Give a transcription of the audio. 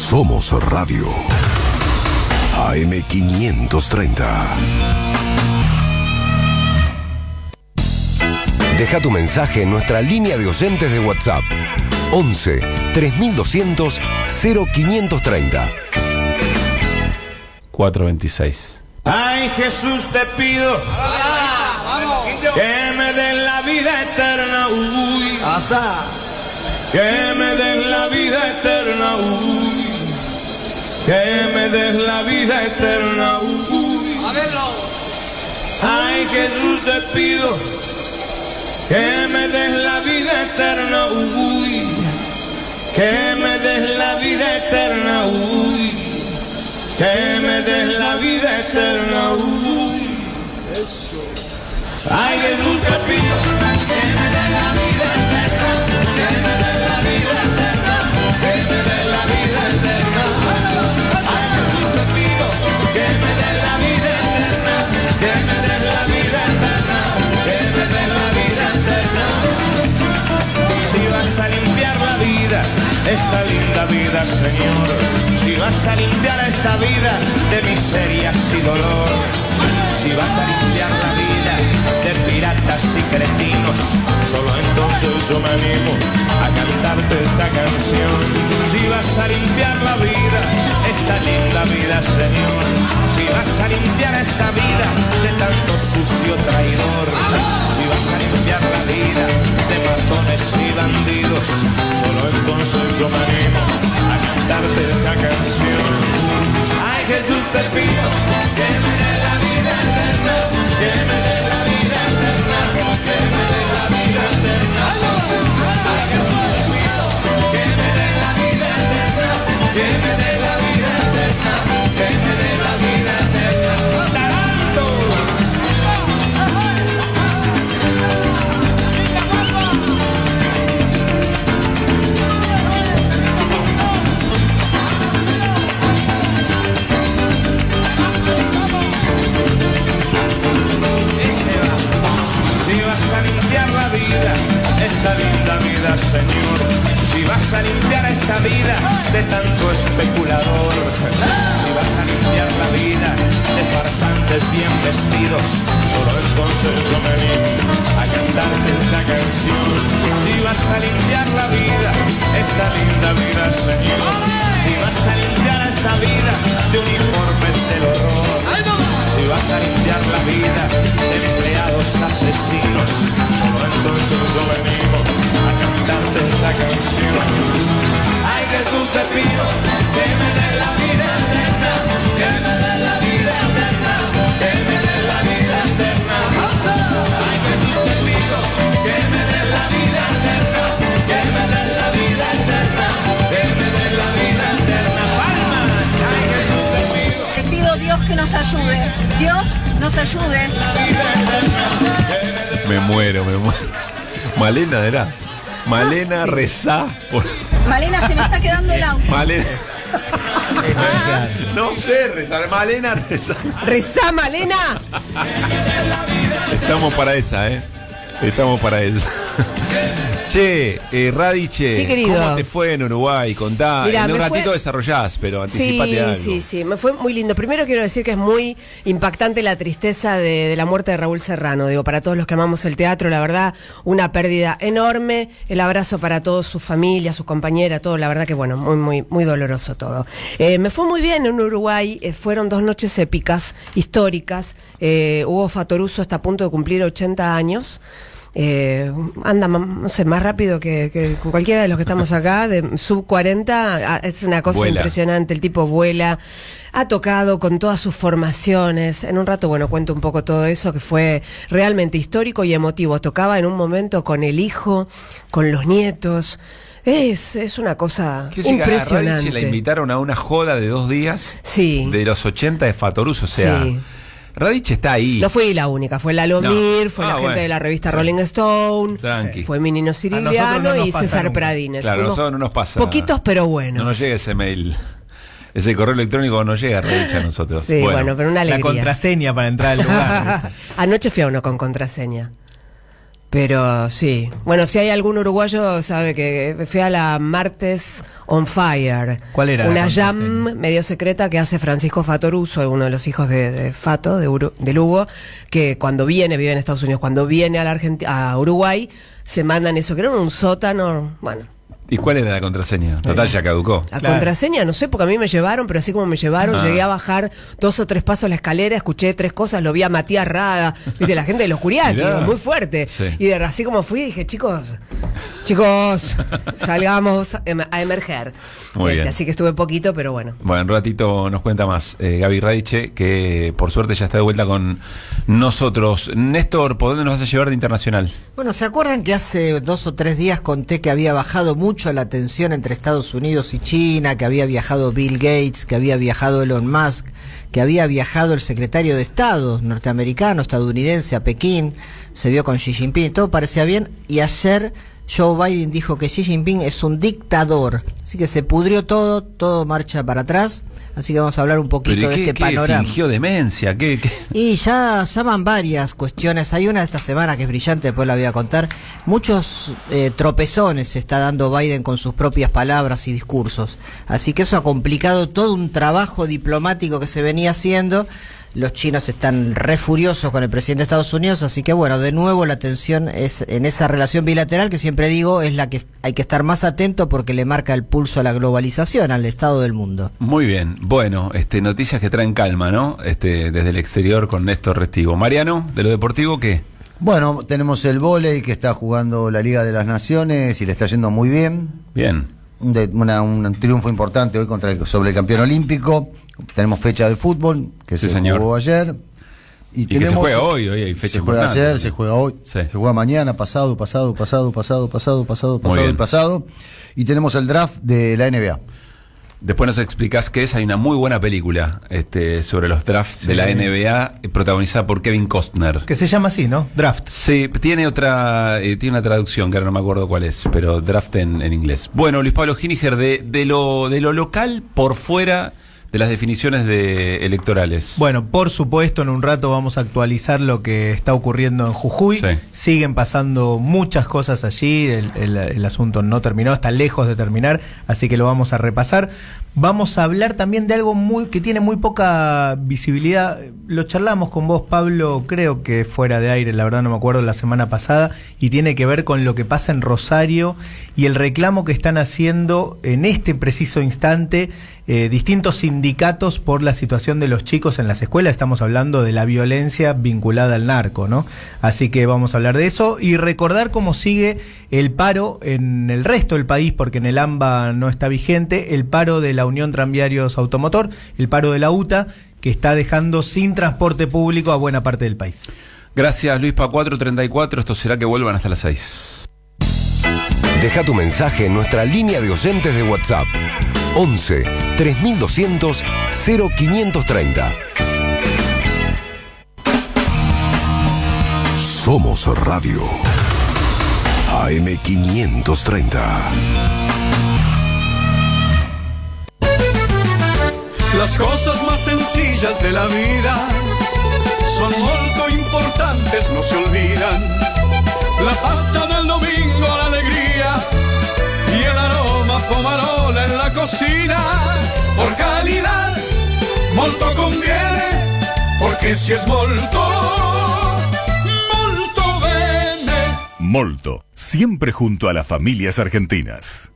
Somos Radio. AM530. Deja tu mensaje en nuestra línea de oyentes de WhatsApp. 11 3200 0530. 426. Ay, Jesús, te pido que me des la vida eterna, uy. Que me des la vida eterna, uy. Que me des la vida eterna, uy. Ay, Jesús, te pido que me des la vida eterna, uy. Que me des la vida eterna, uy. Que me des la vida eterna, uy. Eso. Ay, Jesús, te pido que me des la vida eterna, que me des la vida eterna, que me des la vida eterna. Ay, Jesús, te pido que me des la vida eterna, que me des la vida eterna, que me des la vida eterna. Si vas a limpiar la vida, esta linda vida, Señor, si vas a limpiar esta vida de miserias y dolor, si vas a limpiar la vida de piratas y cretinos, solo entonces yo me animo a cantarte esta canción. Si vas a limpiar la vida, esta linda vida, Señor, si vas a limpiar esta vida de tanto sucio traidor, si vas a limpiar la vida de matones y bandidos, solo entonces yo me animo a cantarte esta canción. Ay, Jesús, te pido que me dé la vida eterna, que me dé la vida eterna, que me dé la vida eterna. Ay, Jesús, te pido que me dé la vida eterna, que me dé la vida eterna, que me dé la vida eterna. ¡Taranto! Esta linda vida, Señor, si vas a limpiar esta vida de tanto especulador, si vas a limpiar la vida de farsantes bien vestidos, solo entonces yo me animo a cantarte esta canción. Si vas a limpiar la vida, esta linda vida, Señor, si vas a limpiar esta vida de uniformes del horror, si vas a limpiar la vida de empleados asesinos, solo entonces yo me animo a cantarte esta canción. Ay, Jesús, te pido que me dé la vida eterna, que me dé la vida eterna, que me dé la vida eterna. Ay, Jesús, te pido que me dé la vida eterna, que me dé la vida eterna, que me dé la vida eterna. Palmas. Ay, Jesús, te pido. Te pido, Dios, que nos ayudes. Dios, nos ayudes. Me muero. Malena era. Malena, sí. Rezá. Malena, se me está quedando el auto. Malena. No sé, rezar. Malena, rezá. Rezá, Malena. Estamos para esa, Estamos para esa. Che, Radiche, sí, querido. ¿Cómo te fue en Uruguay? Contá. Mirá, en un ratito desarrollás, pero anticipate algo. Sí, me fue muy lindo. Primero quiero decir que es muy impactante la tristeza de la muerte de Raúl Serrano. Digo, para todos los que amamos el teatro, la verdad, una pérdida enorme. El abrazo para todos, su familia, sus compañeras, todo. La verdad que, bueno, muy doloroso todo. Me fue muy bien en Uruguay. Fueron 2 noches épicas, históricas. Hugo Fattoruso está a punto de cumplir 80 años. Anda, no sé, más rápido que cualquiera de los que estamos acá, de sub 40, es una cosa impresionante, el tipo vuela, ha tocado con todas sus formaciones. En un rato, bueno, cuento un poco todo eso, que fue realmente histórico y emotivo. Tocaba en un momento con el hijo, con los nietos. Es una cosa impresionante. A Radice la invitaron a una joda de 2 días, sí, de los 80 de Fattoruso, o sea... Sí. Radice está ahí. No fui la única, fue Lalo Mir, fue la gente de la revista Rolling Stone, fue mi Nino Cirigliano y César Pradines. Claro, a nosotros no nos pasa. Poquitos, pero buenos. No nos llega ese mail. Ese correo electrónico no llega a Radice a nosotros. Sí, bueno, pero una alegría. La contraseña para entrar al lugar. Anoche fui a uno con contraseña. Pero sí, bueno, si hay algún uruguayo sabe que fui a la Martes on Fire. ¿Cuál era? Una jam medio secreta que hace Francisco Fatoruso, uno de los hijos de Fato, de Lugo, que cuando vive en Estados Unidos, cuando viene a Uruguay, se mandan eso, que era un sótano, bueno. ¿Y cuál era la contraseña? Total, ya caducó. La contraseña, no sé, porque a mí me llevaron, pero así como me llevaron, llegué a bajar 2 o 3 pasos la escalera, escuché 3 cosas, lo vi a Matías Rada, viste, la gente de los Curiaki, muy fuerte. Sí. Y así como fui, dije, chicos, salgamos a emerger. Muy bien. Así que estuve poquito, pero bueno. Bueno, en un ratito nos cuenta más Gaby Radiche, que por suerte ya está de vuelta con nosotros. Néstor, ¿por dónde nos vas a llevar de internacional? Bueno, ¿se acuerdan que hace 2 o 3 días conté que había bajado mucho la tensión entre Estados Unidos y China, que había viajado Bill Gates, que había viajado Elon Musk, que había viajado el secretario de Estado norteamericano, estadounidense, a Pekín, se vio con Xi Jinping, todo parecía bien, y ayer Joe Biden dijo que Xi Jinping es un dictador, así que se pudrió todo marcha para atrás, así que vamos a hablar un poquito de este panorama. ¿Fingió demencia? ¿Qué? Y ya van varias cuestiones, hay una de esta semana que es brillante, después la voy a contar, muchos tropezones se está dando Biden con sus propias palabras y discursos, así que eso ha complicado todo un trabajo diplomático que se venía haciendo. Los chinos están re furiosos con el presidente de Estados Unidos, así que bueno, de nuevo la tensión es en esa relación bilateral que siempre digo es la que hay que estar más atento porque le marca el pulso a la globalización, al estado del mundo. Muy bien, bueno, noticias que traen calma, ¿no? Desde el exterior con Néstor Restivo. Mariano, de lo deportivo, ¿qué? Bueno, tenemos el vóley que está jugando la Liga de las Naciones y le está yendo muy bien. Bien. Un triunfo importante hoy sobre el campeón olímpico. Tenemos fecha de fútbol que se jugó ayer y que se juega hoy hay fecha importante. Se juega ayer, se juega hoy, se juega mañana, pasado y tenemos el draft de la NBA. Después nos explicás qué es. Hay una muy buena película sobre los drafts de la NBA protagonizada por Kevin Costner. Que se llama así, ¿no? Draft. Sí, tiene tiene una traducción que ahora no me acuerdo cuál es, pero draft en inglés. Bueno, Luis Pablo Giniger, de lo local por fuera de las definiciones electorales. Bueno, por supuesto, en un rato vamos a actualizar lo que está ocurriendo en Jujuy. Sí. Siguen pasando muchas cosas allí, el asunto no terminó, está lejos de terminar, así que lo vamos a repasar. Vamos a hablar también de algo que tiene muy poca visibilidad. Lo charlamos con vos, Pablo, creo que fuera de aire, la verdad no me acuerdo, la semana pasada, y tiene que ver con lo que pasa en Rosario y el reclamo que están haciendo en este preciso instante distintos sindicatos por la situación de los chicos en las escuelas. Estamos hablando de la violencia vinculada al narco, ¿no? Así que vamos a hablar de eso y recordar cómo sigue el paro en el resto del país, porque en el AMBA no está vigente, el paro de la Unión Tranviarios Automotor, el paro de la UTA, que está dejando sin transporte público a buena parte del país. Gracias, Luispa. 4:34, esto será que vuelvan hasta las 6. Deja tu mensaje en nuestra línea de oyentes de WhatsApp. 11 3200 0530. Somos Radio AM 530. Las cosas más sencillas de la vida son muy importantes, no se olvidan. La pasta del domingo, la alegría y el aroma pomarola en la cocina. Por calidad, molto conviene, porque si es molto, molto bene. Molto, siempre junto a las familias argentinas.